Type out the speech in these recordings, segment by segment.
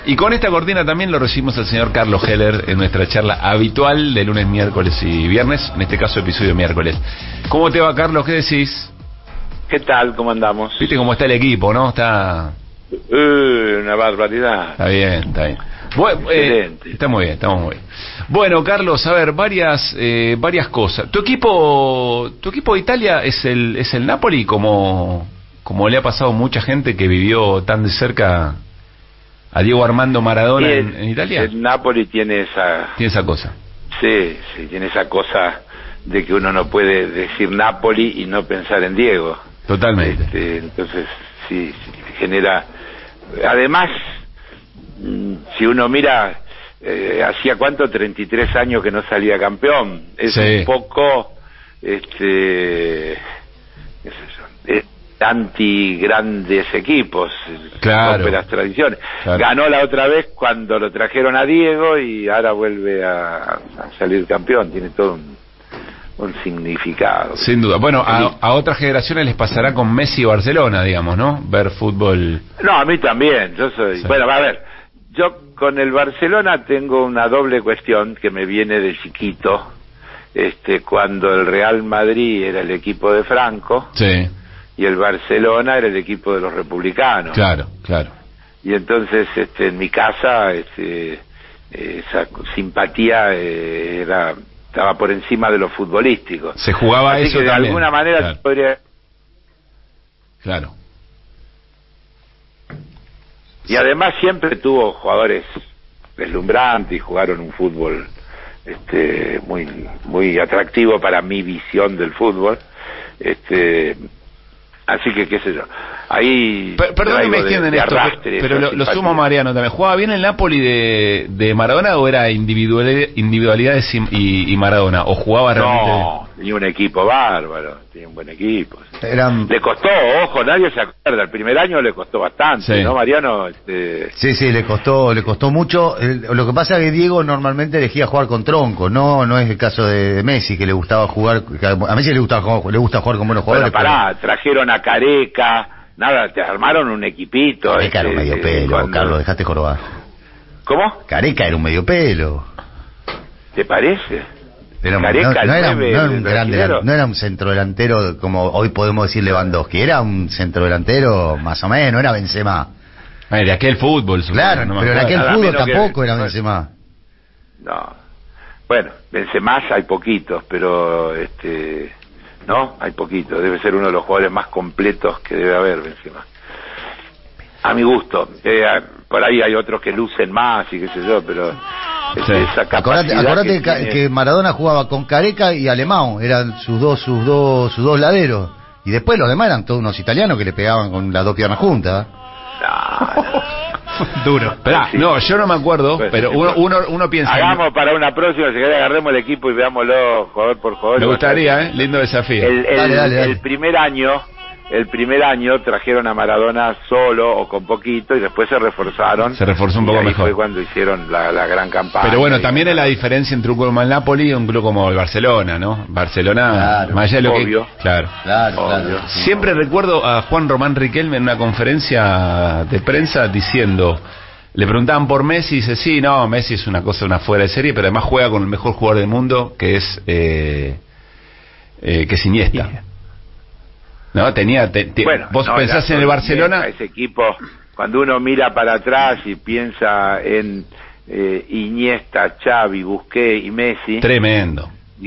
Y con esta cortina también lo recibimos al señor Carlos Heller en nuestra charla habitual de lunes, miércoles y viernes, en este caso episodio miércoles. ¿Cómo te va, Carlos? ¿Qué decís? ¿Qué tal? ¿Cómo andamos? Viste cómo está el equipo, ¿no? Está... una barbaridad. Está bien, está bien. Bueno, está muy bien, estamos muy bien. Bueno, Carlos, a ver, varias cosas. ¿Tu equipo de Italia es el Napoli, como le ha pasado a mucha gente que vivió tan de cerca a Diego Armando Maradona en Italia? El Napoli tiene esa cosa. Sí, tiene esa cosa de que uno no puede decir Napoli y no pensar en Diego. Totalmente. Entonces, sí, genera... Además, si uno mira, hacía cuánto, 33 años que no salía campeón. Es un poco, qué sé yo, anti grandes equipos, claro, rompe las tradiciones. Claro. Ganó la otra vez cuando lo trajeron a Diego y ahora vuelve a salir campeón. Tiene todo un significado. Sin duda. Bueno, a otras generaciones les pasará con Messi y Barcelona, digamos, ¿no? Ver fútbol. No, a mí también. Yo soy. Sí. Bueno, a ver, yo con el Barcelona tengo una doble cuestión que me viene de chiquito. Cuando el Real Madrid era el equipo de Franco. Sí. Y el Barcelona era el equipo de los republicanos. Claro. Y entonces, en mi casa, esa simpatía estaba por encima de lo futbolístico. Se jugaba así eso que de también. alguna manera, claro. podría... Claro. Y además siempre tuvo jugadores deslumbrantes y jugaron un fútbol muy muy atractivo para mi visión del fútbol. Así que, qué sé yo, ahí... Perdón que me extienden esto, pero lo sumo a Mariano también. ¿Jugaba bien el Napoli de Maradona o era individualidades y Maradona? ¿O jugaba realmente...? No, tenía un equipo bárbaro, tenía un buen equipo. Le costó, ojo, nadie se acuerda, el primer año le costó bastante, sí. ¿No, Mariano? Sí, le costó mucho. Lo que pasa es que Diego normalmente elegía jugar con tronco, no es el caso de Messi, que le gustaba jugar, a Messi le gusta jugar con buenos jugadores. Bueno, trajeron a Careca, te armaron un equipito. Careca era un medio pelo, Carlos, dejaste jorobar. ¿Cómo? Careca era un medio pelo. ¿Te parece? Careca, no era un centrodelantero como hoy podemos decir Lewandowski, era un centrodelantero más o menos, no era Benzema. De aquel fútbol. Claro, pero en aquel fútbol tampoco era Benzema. No. Bueno, Benzema hay poquitos, pero no, hay poquitos. Debe ser uno de los jugadores más completos que debe haber Benzema. A mi gusto. Por ahí hay otros que lucen más y qué sé yo, pero esa capacidad. Acordate que Maradona jugaba con Careca y Alemão, eran sus dos laderos. Y después los demás eran todos unos italianos que le pegaban con las dos piernas juntas. Duro. No, yo no me acuerdo, pero uno piensa... Hagamos para una próxima, si querés, agarremos el equipo y veámoslo jugador por jugador. Me gustaría, lindo desafío. Dale. El primer año trajeron a Maradona solo o con poquito y después se reforzaron. Se reforzó un poco mejor. Fue cuando hicieron la gran campaña. Pero bueno, también es la diferencia entre un club como el Napoli y un club como el Barcelona, ¿no? Barcelona, más allá de lo obvio. Que... Claro. Siempre recuerdo a Juan Román Riquelme en una conferencia de prensa diciendo... Le preguntaban por Messi y dice, sí, no, Messi es una fuera de serie, pero además juega con el mejor jugador del mundo, que es Iniesta. No, bueno, vos pensás en el Barcelona... Ese equipo, cuando uno mira para atrás y piensa en Iniesta, Xavi, Busquets y Messi... Tremendo.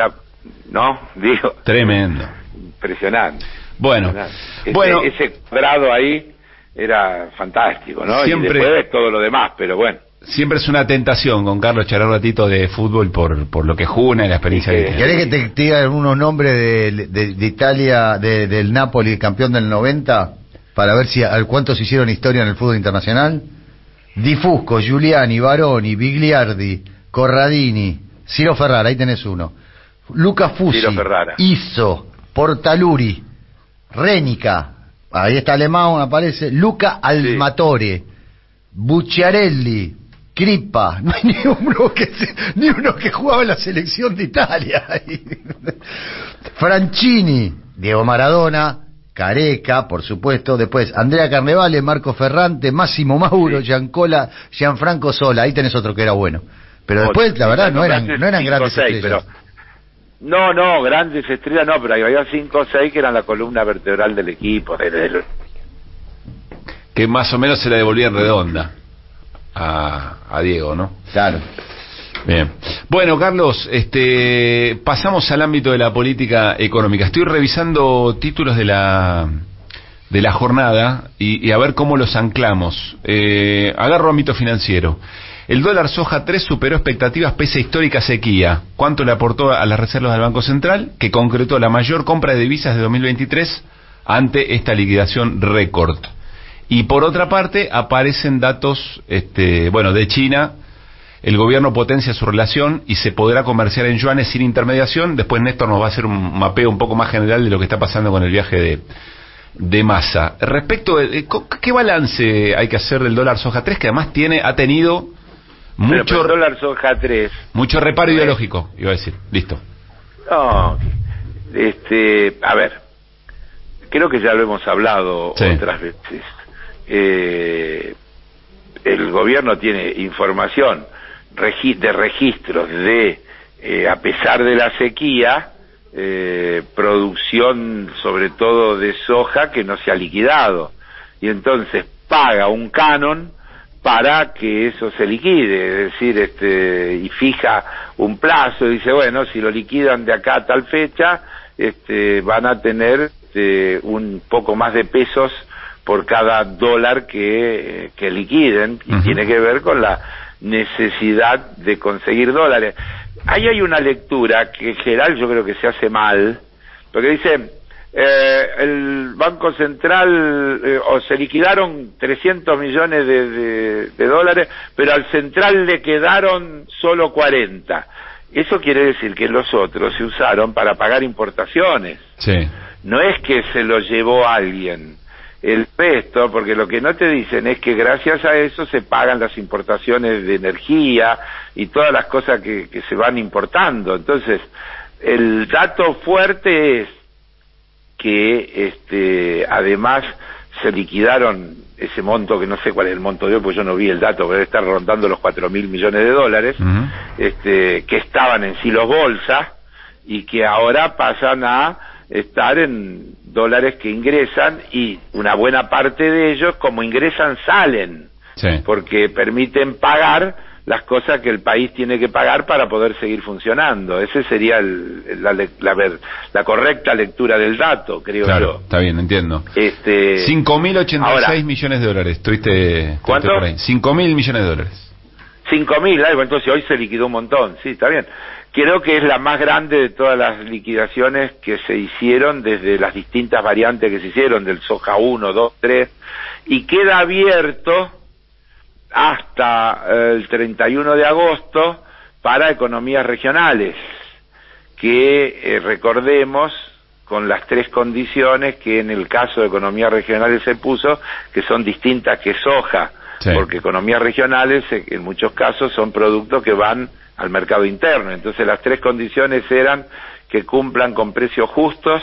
Tremendo. Impresionante. Bueno, ese cuadrado ahí era fantástico, ¿no? Siempre, y después todo lo demás, pero bueno. Siempre es una tentación con Carlos charlar un ratito de fútbol por lo que juna y la experiencia que tiene. ¿Querés que te diga algunos nombres de Italia, del Napoli, campeón del 90, para ver cuántos hicieron historia en el fútbol internacional? Di Fusco, Giuliani, Baroni, Bigliardi, Corradini, Ciro Ferrara, ahí tenés uno. Luca Fusi, Izzo, Portaluri, Renica, ahí está Alemão, aparece, Luca Almatore, Bucciarelli, Crippa, no hay ni uno que jugaba en la selección de Italia. Franchini, Diego Maradona, Careca, por supuesto, después Andrea Carnevale, Marco Ferrante, Máximo Mauro, Gianfranco Sola, ahí tenés otro que era bueno. Pero después, la verdad, no eran grandes estrellas. No, grandes estrellas no, pero había 5 o 6 que eran la columna vertebral del equipo. Que más o menos se la devolvían redonda a Diego, ¿no? Claro. Bien. Bueno, Carlos, pasamos al ámbito de la política económica. Estoy revisando títulos de la jornada y a ver cómo los anclamos. Agarro ámbito financiero. El dólar soja 3 superó expectativas pese a histórica sequía. ¿Cuánto le aportó a las reservas del Banco Central? Que concretó la mayor compra de divisas de 2023 ante esta liquidación récord. Y por otra parte, aparecen datos, de China. El gobierno potencia su relación y se podrá comerciar en yuanes sin intermediación. Después Néstor nos va a hacer un mapeo un poco más general de lo que está pasando con el viaje de Massa. Respecto de ¿qué balance hay que hacer del dólar soja 3, que además ha tenido mucho dólar soja 3. Mucho reparo ideológico, iba a decir. Listo. No, a ver, creo que ya lo hemos hablado otras veces. El gobierno tiene información de registros de, a pesar de la sequía, producción sobre todo de soja que no se ha liquidado, y entonces paga un canon para que eso se liquide, es decir, y fija un plazo y dice, bueno, si lo liquidan de acá a tal fecha, van a tener un poco más de pesos por cada dólar que liquiden, y tiene que ver con la necesidad de conseguir dólares. Ahí hay una lectura que en general yo creo que se hace mal, porque dice, el Banco Central, o se liquidaron 300 millones de dólares, pero al Central le quedaron solo 40. Eso quiere decir que los otros se usaron para pagar importaciones. Sí. No es que se lo llevó alguien. El resto, porque lo que no te dicen es que gracias a eso se pagan las importaciones de energía y todas las cosas que se van importando. Entonces, el dato fuerte es que además se liquidaron ese monto, que no sé cuál es el monto de hoy, porque yo no vi el dato, pero debe estar rondando los 4.000 millones de dólares, que estaban en silos bolsa y que ahora pasan a estar en dólares que ingresan, y una buena parte de ellos, como ingresan, salen, porque permiten pagar las cosas que el país tiene que pagar para poder seguir funcionando. Ese sería la correcta lectura del dato, creo yo. Está bien, entiendo. 5.086 millones de dólares. ¿Cuánto? Por ahí. 5.000 millones de dólares. 5.000, algo, entonces hoy se liquidó un montón, sí, está bien. Creo que es la más grande de todas las liquidaciones que se hicieron desde las distintas variantes que se hicieron, del soja 1, 2, 3, y queda abierto hasta el 31 de agosto para economías regionales, que recordemos, con las 3 condiciones que en el caso de economías regionales se puso, que son distintas que soja, porque economías regionales en muchos casos son productos que van al mercado interno. Entonces las 3 condiciones eran que cumplan con precios justos,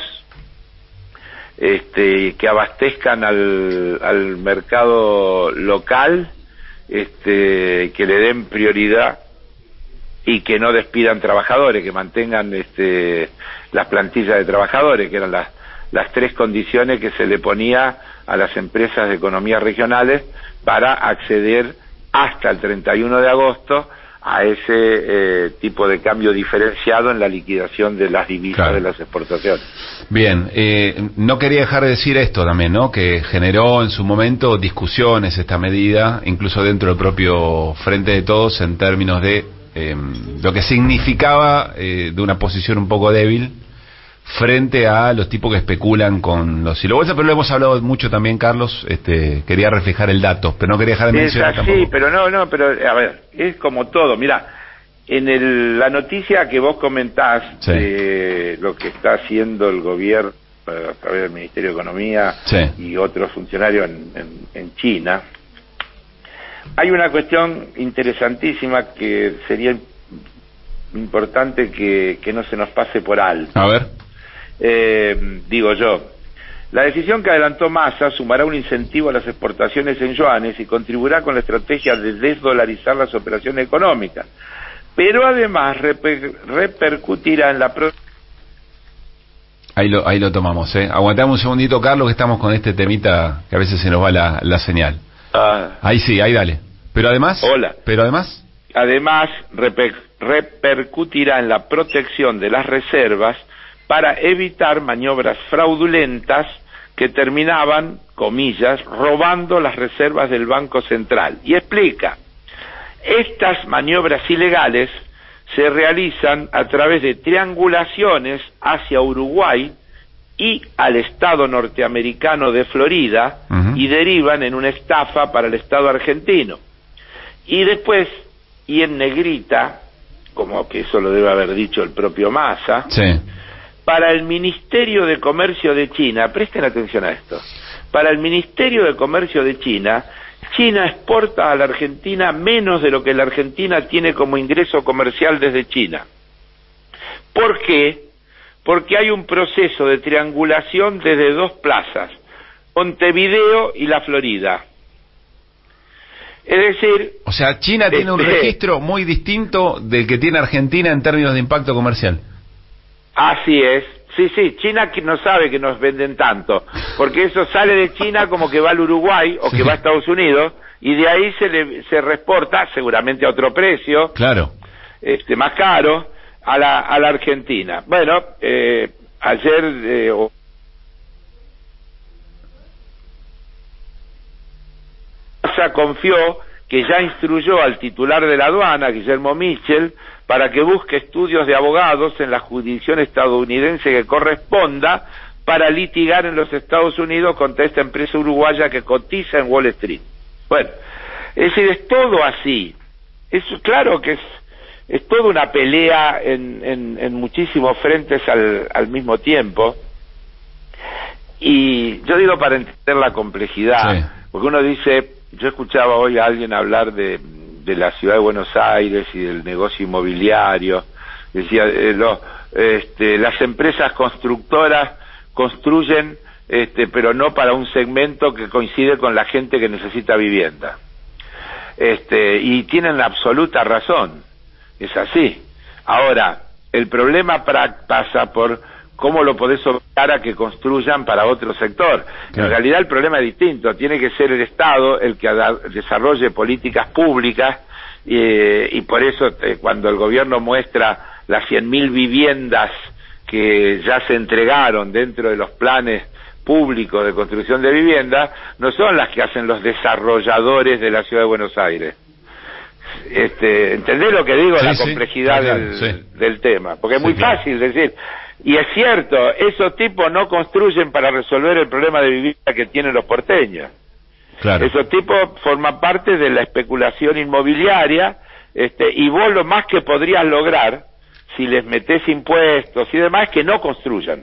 que abastezcan al mercado local, que le den prioridad y que no despidan trabajadores, que mantengan las plantillas de trabajadores, que eran las 3 condiciones que se le ponía a las empresas de economías regionales para acceder hasta el 31 de agosto a ese tipo de cambio diferenciado en la liquidación de las divisas de las exportaciones. Bien, no quería dejar de decir esto también, ¿no? Que generó en su momento discusiones esta medida, incluso dentro del propio Frente de Todos, en términos de lo que significaba de una posición un poco débil frente a los tipos que especulan con los hilos bolsa, pero lo hemos hablado mucho también, Carlos. Quería reflejar el dato, pero no quería dejar de mencionar tampoco. Sí, pero pero a ver, es como todo. Mira, en la noticia que vos comentás, lo que está haciendo el gobierno a través del Ministerio de Economía y otros funcionarios en China, hay una cuestión interesantísima que sería importante que no se nos pase por alto. A ver. Digo yo, La decisión que adelantó Massa sumará un incentivo a las exportaciones en yuanes y contribuirá con la estrategia de desdolarizar las operaciones económicas, pero además repercutirá en la Ahí lo tomamos, Aguantamos un segundito, Carlos, que estamos con este temita que a veces se nos va la señal. Ahí sí, ahí dale. Pero además... Hola. Pero además... Además, repercutirá en la protección de las reservas para evitar maniobras fraudulentas que terminaban, comillas, robando las reservas del Banco Central. Y explica, estas maniobras ilegales se realizan a través de triangulaciones hacia Uruguay y al estado norteamericano de Florida, y derivan en una estafa para el estado argentino. Y después, y en negrita, como que eso lo debe haber dicho el propio Massa, sí, para el Ministerio de Comercio de China, presten atención a esto, para el Ministerio de Comercio de China, China exporta a la Argentina menos de lo que la Argentina tiene como ingreso comercial desde China. ¿Por qué? Porque hay un proceso de triangulación desde dos plazas, Montevideo y la Florida. Es decir... O sea, China tiene un registro muy distinto del que tiene Argentina en términos de impacto comercial. Así es. Sí, China que no sabe que nos venden tanto, porque eso sale de China como que va al Uruguay o que va a Estados Unidos, y de ahí se reexporta, seguramente a otro precio, claro, más caro, a la Argentina. Bueno, ayer... confió que ya instruyó al titular de la aduana, Guillermo Michel, para que busque estudios de abogados en la jurisdicción estadounidense que corresponda para litigar en los Estados Unidos contra esta empresa uruguaya que cotiza en Wall Street. Bueno, es decir, es todo así. Es claro que es toda una pelea en muchísimos frentes al mismo tiempo. Y yo digo, para entender la complejidad, sí, porque uno dice, yo escuchaba hoy a alguien hablar de la ciudad de Buenos Aires y del negocio inmobiliario, decía, las empresas constructoras construyen, pero no para un segmento que coincide con la gente que necesita vivienda. Y tienen la absoluta razón, es así. Ahora, el problema pasa por cómo lo podés obligar a que construyan para otro sector. Claro. En realidad el problema es distinto, tiene que ser el Estado el que desarrolle políticas públicas, y por eso cuando el gobierno muestra las 100.000 viviendas que ya se entregaron dentro de los planes públicos de construcción de vivienda, no son las que hacen los desarrolladores de la ciudad de Buenos Aires. ¿Entendés lo que digo? Sí, la complejidad del tema, porque es muy fácil decir, y es cierto, esos tipos no construyen para resolver el problema de vivienda que tienen los porteños. Claro. Esos tipos forman parte de la especulación inmobiliaria, y vos lo más que podrías lograr, si les metés impuestos y demás, es que no construyan.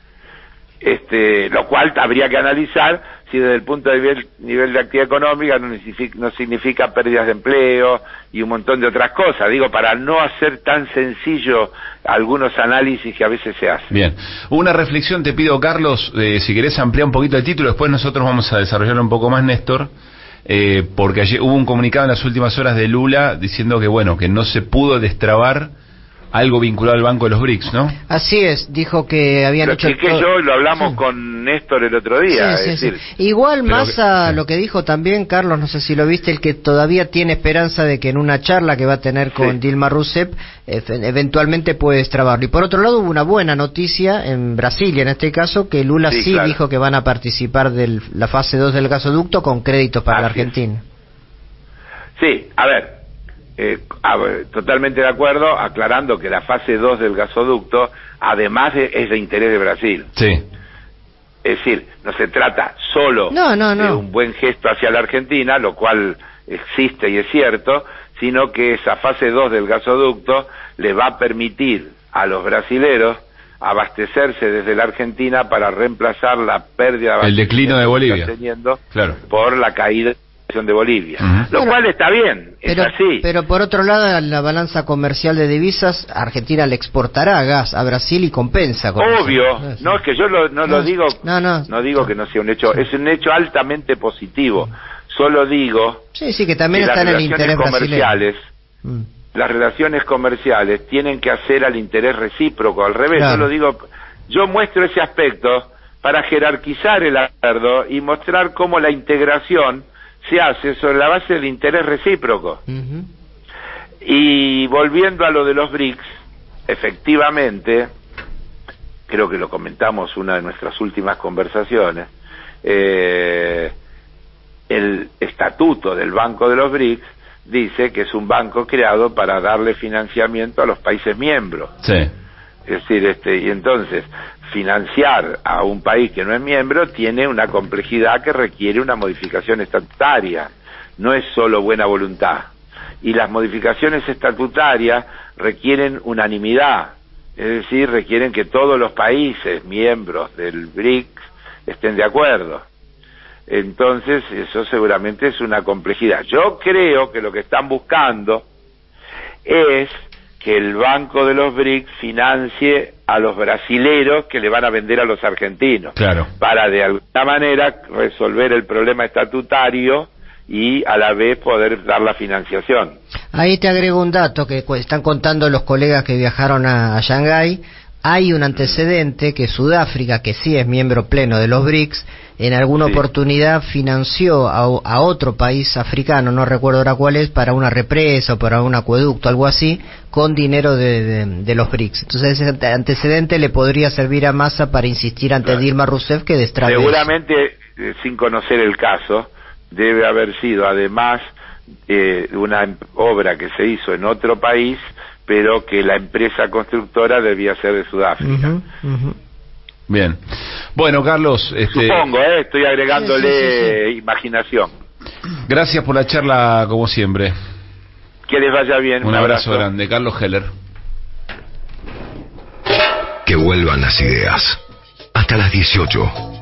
Lo cual habría que analizar si desde el punto de nivel de actividad económica no significa pérdidas de empleo y un montón de otras cosas, digo, para no hacer tan sencillo algunos análisis que a veces se hacen. Bien, una reflexión te pido, Carlos, si querés ampliar un poquito el título, después nosotros vamos a desarrollarlo un poco más, Néstor, porque ayer hubo un comunicado en las últimas horas de Lula diciendo que bueno, que no se pudo destrabar algo vinculado al Banco de los BRICS, ¿no? Así es, dijo que habían hecho... yo lo hablamos con Néstor el otro día, sí, es decir... Igual Massa, lo que dijo también, Carlos, no sé si lo viste, el que todavía tiene esperanza de que en una charla que va a tener con Dilma Rousseff, eventualmente puede destrabarlo. Y por otro lado hubo una buena noticia en Brasilia, en este caso, que Lula claro, dijo que van a participar de la fase 2 del gasoducto con créditos para la Argentina. Sí, a ver... totalmente de acuerdo, aclarando que la fase 2 del gasoducto además es de interés de Brasil. Sí. Es decir, no se trata solo de un buen gesto hacia la Argentina, lo cual existe y es cierto, sino que esa fase 2 del gasoducto le va a permitir a los brasileros abastecerse desde la Argentina para reemplazar la pérdida el declino de Bolivia que están teniendo por la caída de Bolivia, lo cual está bien, es así. Pero por otro lado, en la balanza comercial de divisas, Argentina le exportará gas a Brasil y compensa con obvio, eso. no, es que yo no digo que no sea un hecho, es un hecho altamente positivo. Solo digo que también está en el interés comerciales, las relaciones comerciales tienen que hacer al interés recíproco, al revés. Yo muestro ese aspecto para jerarquizar el acuerdo y mostrar cómo la integración se hace sobre la base del interés recíproco. Y volviendo a lo de los BRICS, efectivamente, creo que lo comentamos una de nuestras últimas conversaciones, el estatuto del Banco de los BRICS dice que es un banco creado para darle financiamiento a los países miembros. Sí. Es decir, y entonces financiar a un país que no es miembro tiene una complejidad que requiere una modificación estatutaria, no es solo buena voluntad. Y las modificaciones estatutarias requieren unanimidad, es decir, requieren que todos los países miembros del BRICS estén de acuerdo. Entonces, eso seguramente es una complejidad. Yo creo que lo que están buscando es que el Banco de los BRICS financie a los brasileros que le van a vender a los argentinos, para de alguna manera resolver el problema estatutario y a la vez poder dar la financiación. Ahí te agrego un dato que están contando los colegas que viajaron a Shanghái. Hay un antecedente que Sudáfrica, que sí es miembro pleno de los BRICS, en alguna oportunidad financió a otro país africano, no recuerdo ahora cuál es, para una represa o para un acueducto, algo así, con dinero de los BRICS. Entonces ese antecedente le podría servir a Massa para insistir ante Dilma Rousseff que destrabe. Seguramente, sin conocer el caso, debe haber sido además una obra que se hizo en otro país, pero que la empresa constructora debía ser de Sudáfrica. Bien. Bueno, Carlos... Supongo, estoy agregándole imaginación. Gracias por la charla, como siempre. Que les vaya bien. Un abrazo grande. Carlos Heller. Que vuelvan las ideas. Hasta las 18.